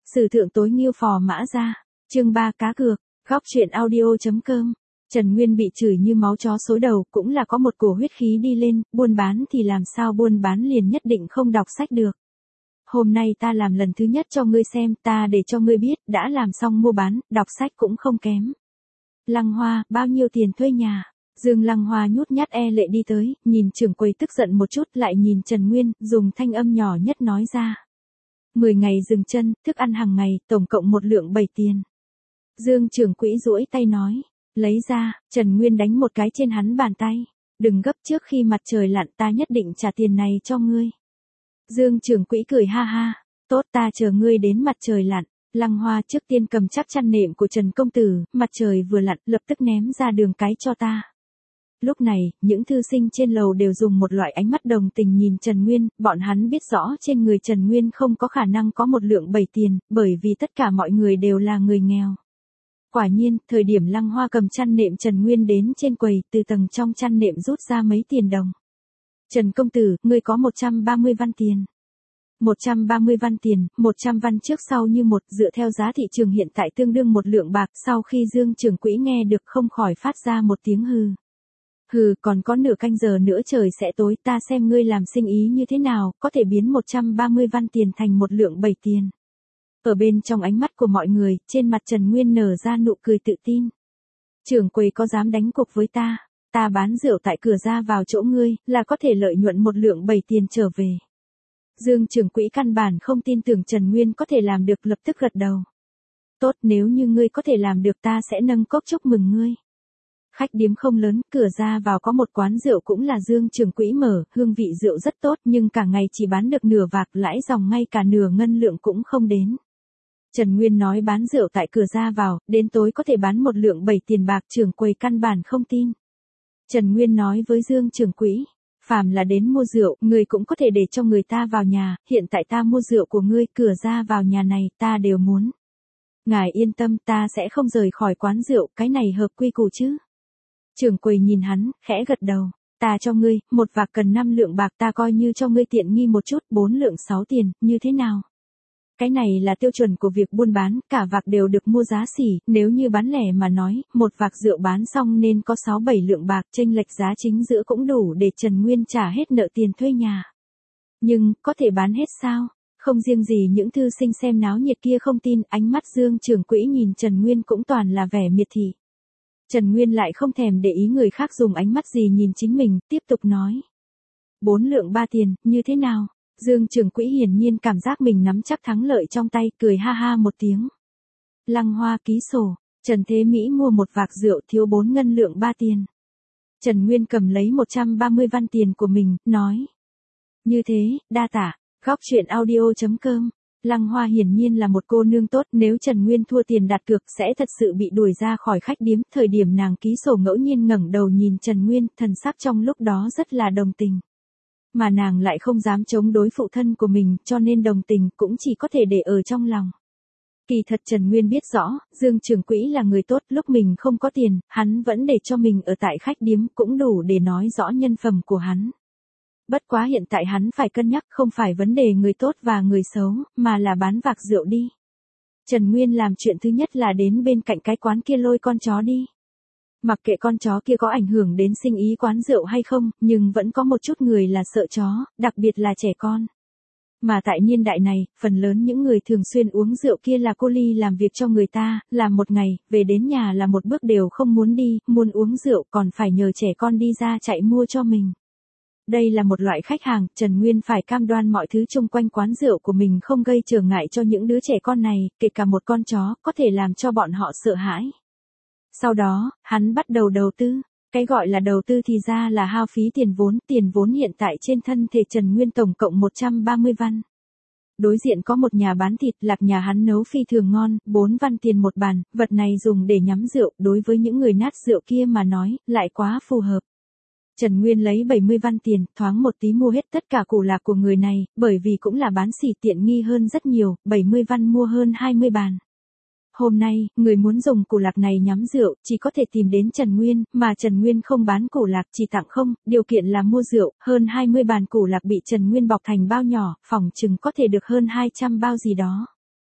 Sử thượng tối nghiêu phò mã ra. Chương 3 cá cược. Góc truyện audio.com. Trần Nguyên bị chửi như máu chó xối đầu, cũng là có một cổ huyết khí đi lên, buôn bán thì làm sao buôn bán liền nhất định không đọc sách được. Hôm nay ta làm lần thứ nhất cho ngươi xem, ta để cho ngươi biết, đã làm xong mua bán, đọc sách cũng không kém. Lăng Hoa, bao nhiêu tiền thuê nhà? Dương Lăng Hoa nhút nhát e lệ đi tới, nhìn trưởng quầy tức giận một chút, lại nhìn Trần Nguyên, dùng thanh âm nhỏ nhất nói ra. 10 ngày dừng chân, thức ăn hàng ngày, tổng cộng 1 lượng 7 tiền. Dương trưởng quỹ duỗi tay nói, lấy ra. Trần Nguyên đánh một cái trên hắn bàn tay. Đừng gấp, trước khi mặt trời lặn ta nhất định trả tiền này cho ngươi. Dương trưởng quỹ cười ha ha, tốt, ta chờ ngươi đến mặt trời lặn. Lăng Hoa trước tiên cầm chắc chăn nệm của Trần công tử, mặt trời vừa lặn, lập tức ném ra đường cái cho ta. Lúc này, những thư sinh trên lầu đều dùng một loại ánh mắt đồng tình nhìn Trần Nguyên, bọn hắn biết rõ trên người Trần Nguyên không có khả năng có 1 lượng 7 tiền, bởi vì tất cả mọi người đều là người nghèo. Quả nhiên, thời điểm Lăng Hoa cầm chăn nệm Trần Nguyên đến trên quầy, từ tầng trong chăn nệm rút ra mấy tiền đồng. Trần công tử, ngươi có 130 văn tiền. 130 văn tiền, 100 văn trước sau như một, dựa theo giá thị trường hiện tại tương đương 1 lượng bạc. Sau khi Dương trưởng quỹ nghe được không khỏi phát ra một tiếng hừ. Hừ, còn có nửa canh giờ nữa trời sẽ tối, ta xem ngươi làm sinh ý như thế nào, có thể biến 130 văn tiền thành 1 lượng 7 tiền. Ở bên trong ánh mắt của mọi người, trên mặt Trần Nguyên nở ra nụ cười tự tin. Trưởng quầy có dám đánh cuộc với ta? Ta bán rượu tại cửa ra vào chỗ ngươi, là có thể lợi nhuận 1 lượng 7 tiền trở về. Dương trưởng quỹ căn bản không tin tưởng Trần Nguyên có thể làm được, lập tức gật đầu. Tốt, nếu như ngươi có thể làm được ta sẽ nâng cốc chúc mừng ngươi. Khách điếm không lớn, cửa ra vào có một quán rượu cũng là Dương trưởng quỹ mở, hương vị rượu rất tốt nhưng cả ngày chỉ bán được nửa vạc, lãi dòng ngay cả nửa ngân lượng cũng không đến. Trần Nguyên nói bán rượu tại cửa ra vào, đến tối có thể bán 1 lượng 7 tiền bạc, trưởng quầy căn bản không tin. Trần Nguyên nói với Dương trưởng quỹ, phàm là đến mua rượu, ngươi cũng có thể để cho người ta vào nhà, hiện tại ta mua rượu của ngươi, cửa ra vào nhà này, ta đều muốn. Ngài yên tâm, ta sẽ không rời khỏi quán rượu, cái này hợp quy củ chứ. Trưởng quầy nhìn hắn, khẽ gật đầu, ta cho ngươi, 1 vạc cần 5 lượng bạc, ta coi như cho ngươi tiện nghi một chút, 4 lượng 6 tiền, như thế nào? Cái này là tiêu chuẩn của việc buôn bán, cả vạc đều được mua giá xỉ, nếu như bán lẻ mà nói, 1 vạc rượu bán xong nên có 6-7 lượng bạc, chênh lệch giá chính giữa cũng đủ để Trần Nguyên trả hết nợ tiền thuê nhà. Nhưng, có thể bán hết sao? Không riêng gì những thư sinh xem náo nhiệt kia không tin, ánh mắt Dương trưởng quỹ nhìn Trần Nguyên cũng toàn là vẻ miệt thị. Trần Nguyên lại không thèm để ý người khác dùng ánh mắt gì nhìn chính mình, tiếp tục nói. 4 lượng 3 tiền, như thế nào? Dương trưởng quỹ hiển nhiên cảm giác mình nắm chắc thắng lợi trong tay, cười ha ha một tiếng. Lăng Hoa ký sổ, Trần Thế Mỹ mua 1 vạc rượu thiếu 4 ngân lượng 3 tiền. Trần Nguyên cầm lấy 130 văn tiền của mình, nói. Như thế, đa tạ. Góc truyện audio.com. Lăng Hoa hiển nhiên là một cô nương tốt, nếu Trần Nguyên thua tiền đặt cược sẽ thật sự bị đuổi ra khỏi khách điếm. Thời điểm nàng ký sổ ngẫu nhiên ngẩng đầu nhìn Trần Nguyên, thần sắc trong lúc đó rất là đồng tình. Mà nàng lại không dám chống đối phụ thân của mình, cho nên đồng tình cũng chỉ có thể để ở trong lòng. Kỳ thật Trần Nguyên biết rõ, Dương trưởng quỹ là người tốt, lúc mình không có tiền, hắn vẫn để cho mình ở tại khách điếm, cũng đủ để nói rõ nhân phẩm của hắn. Bất quá hiện tại hắn phải cân nhắc, không phải vấn đề người tốt và người xấu, mà là bán vạc rượu đi. Trần Nguyên làm chuyện thứ nhất là đến bên cạnh cái quán kia lôi con chó đi. Mặc kệ con chó kia có ảnh hưởng đến sinh ý quán rượu hay không, nhưng vẫn có một chút người là sợ chó, đặc biệt là trẻ con. Mà tại niên đại này, phần lớn những người thường xuyên uống rượu kia là cô ly làm việc cho người ta, làm một ngày, về đến nhà là một bước đều không muốn đi, muốn uống rượu còn phải nhờ trẻ con đi ra chạy mua cho mình. Đây là một loại khách hàng, Trần Nguyên phải cam đoan mọi thứ chung quanh quán rượu của mình không gây trở ngại cho những đứa trẻ con này, kể cả một con chó, có thể làm cho bọn họ sợ hãi. Sau đó, hắn bắt đầu đầu tư. Cái gọi là đầu tư thì ra là hao phí tiền vốn hiện tại trên thân thể Trần Nguyên tổng cộng 130 văn. Đối diện có một nhà bán thịt, lạp nhà hắn nấu phi thường ngon, 4 văn tiền một bàn, vật này dùng để nhắm rượu, đối với những người nát rượu kia mà nói, lại quá phù hợp. Trần Nguyên lấy 70 văn tiền, thoáng một tí mua hết tất cả củ lạc của người này, bởi vì cũng là bán xỉ tiện nghi hơn rất nhiều, 70 văn mua hơn 20 bàn. Hôm nay, người muốn dùng củ lạc này nhắm rượu, chỉ có thể tìm đến Trần Nguyên, mà Trần Nguyên không bán củ lạc, chỉ tặng không, điều kiện là mua rượu, hơn 20 bàn củ lạc bị Trần Nguyên bọc thành bao nhỏ, phỏng chừng có thể được hơn 200 bao gì đó.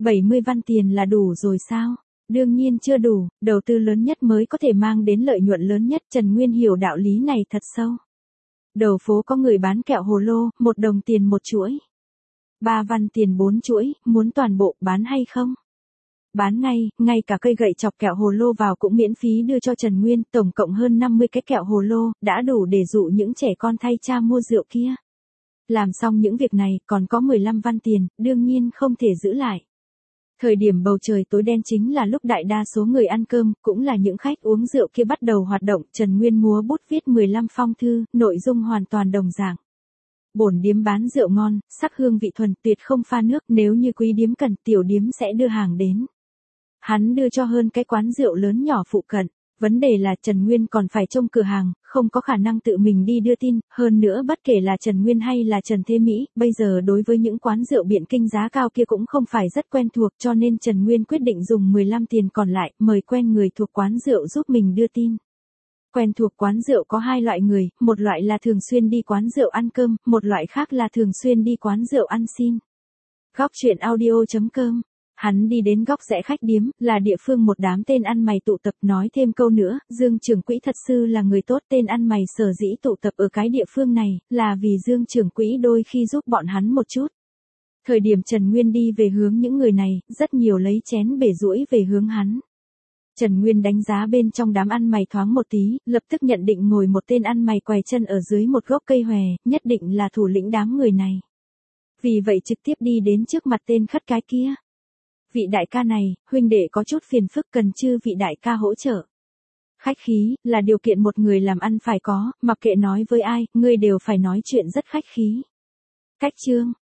70 văn tiền là đủ rồi sao? Đương nhiên chưa đủ, đầu tư lớn nhất mới có thể mang đến lợi nhuận lớn nhất. Trần Nguyên hiểu đạo lý này thật sâu. Đầu phố có người bán kẹo hồ lô, 1 đồng tiền một chuỗi. 3 văn tiền 4 chuỗi, muốn toàn bộ bán hay không? Bán ngay cả cây gậy chọc kẹo hồ lô vào cũng miễn phí đưa cho Trần Nguyên, tổng cộng hơn 50 cái kẹo hồ lô, đã đủ để dụ những trẻ con thay cha mua rượu kia. Làm xong những việc này, còn có 15 văn tiền, đương nhiên không thể giữ lại. Thời điểm bầu trời tối đen chính là lúc đại đa số người ăn cơm, cũng là những khách uống rượu kia bắt đầu hoạt động. Trần Nguyên múa bút viết 15 phong thư, nội dung hoàn toàn đồng dạng. Bổn điếm bán rượu ngon, sắc hương vị thuần, tuyệt không pha nước, nếu như quý điếm cần, tiểu điếm sẽ đưa hàng đến. Hắn đưa cho hơn cái quán rượu lớn nhỏ phụ cận. Vấn đề là Trần Nguyên còn phải trông cửa hàng, không có khả năng tự mình đi đưa tin, hơn nữa bất kể là Trần Nguyên hay là Trần Thế Mỹ, bây giờ đối với những quán rượu Biện Kinh giá cao kia cũng không phải rất quen thuộc, cho nên Trần Nguyên quyết định dùng 15 tiền còn lại, mời quen người thuộc quán rượu giúp mình đưa tin. Quen thuộc quán rượu có 2 loại người, một loại là thường xuyên đi quán rượu ăn cơm, một loại khác là thường xuyên đi quán rượu ăn xin. Góc truyện audio.com. Hắn đi đến góc rẽ khách điếm, là địa phương một đám tên ăn mày tụ tập. Nói thêm câu nữa, Dương trưởng quỹ thật sự là người tốt. Tên ăn mày sở dĩ tụ tập ở cái địa phương này, là vì Dương trưởng quỹ đôi khi giúp bọn hắn một chút. Thời điểm Trần Nguyên đi về hướng những người này, rất nhiều lấy chén bể duỗi về hướng hắn. Trần Nguyên đánh giá bên trong đám ăn mày thoáng một tí, lập tức nhận định ngồi một tên ăn mày quầy chân ở dưới một gốc cây hòe, nhất định là thủ lĩnh đám người này. Vì vậy trực tiếp đi đến trước mặt tên khất cái kia. Vị đại ca này, huynh đệ có chút phiền phức, cần chư vị đại ca hỗ trợ. Khách khí, là điều kiện một người làm ăn phải có, mặc kệ nói với ai, ngươi đều phải nói chuyện rất khách khí. Cách chương,